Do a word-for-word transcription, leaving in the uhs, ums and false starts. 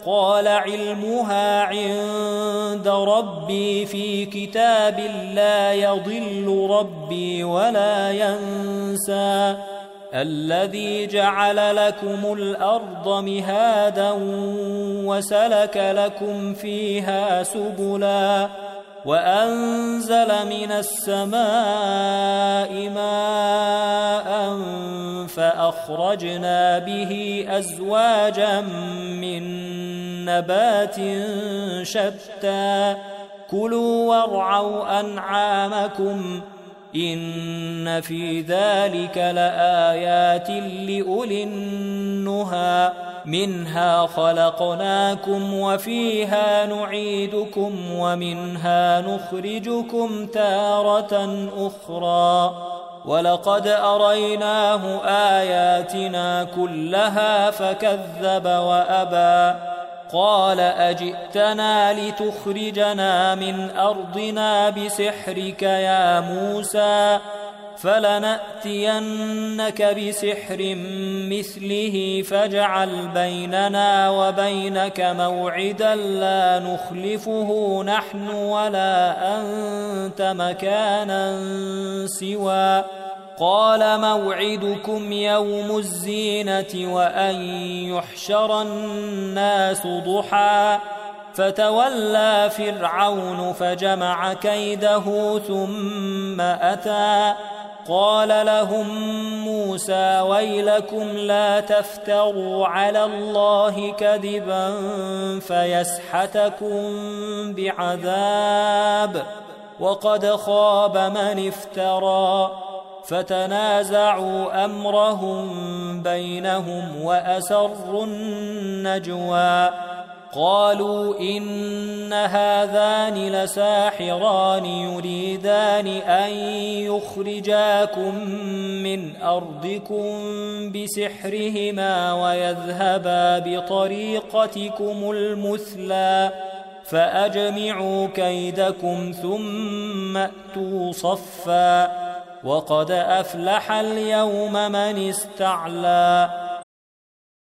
قال علمها عند ربي في كتاب لا يضل ربي ولا ينسى الذي جعل لكم الأرض مهادا وسلك لكم فيها سبلا وأنزل من السماء ماء فأخرجنا به أزواجا من نبات شتى كلوا وارعوا أنعامكم إن في ذلك لآيات لأولي النهى منها خلقناكم وفيها نعيدكم ومنها نخرجكم تارة أخرى ولقد أريناه آياتنا كلها فكذب وأبى قال أجئتنا لتخرجنا من أرضنا بسحرك يا موسى فلنأتينك بسحر مثله فاجعل بيننا وبينك موعدا لا نخلفه نحن ولا أنت مكانا سوى قال موعدكم يوم الزينة وأن يحشر الناس ضحى فتولى فرعون فجمع كيده ثم أتى قال لهم موسى ويلكم لا تفتروا على الله كذبا فيسحتكم بعذاب وقد خاب من افترى فتنازعوا أمرهم بينهم وأسروا النجوى قالوا إن هذان لساحران يريدان أن يخرجاكم من أرضكم بسحرهما ويذهبا بطريقتكم المثلى فأجمعوا كيدكم ثم أتوا صفا وقد أفلح اليوم من استعلى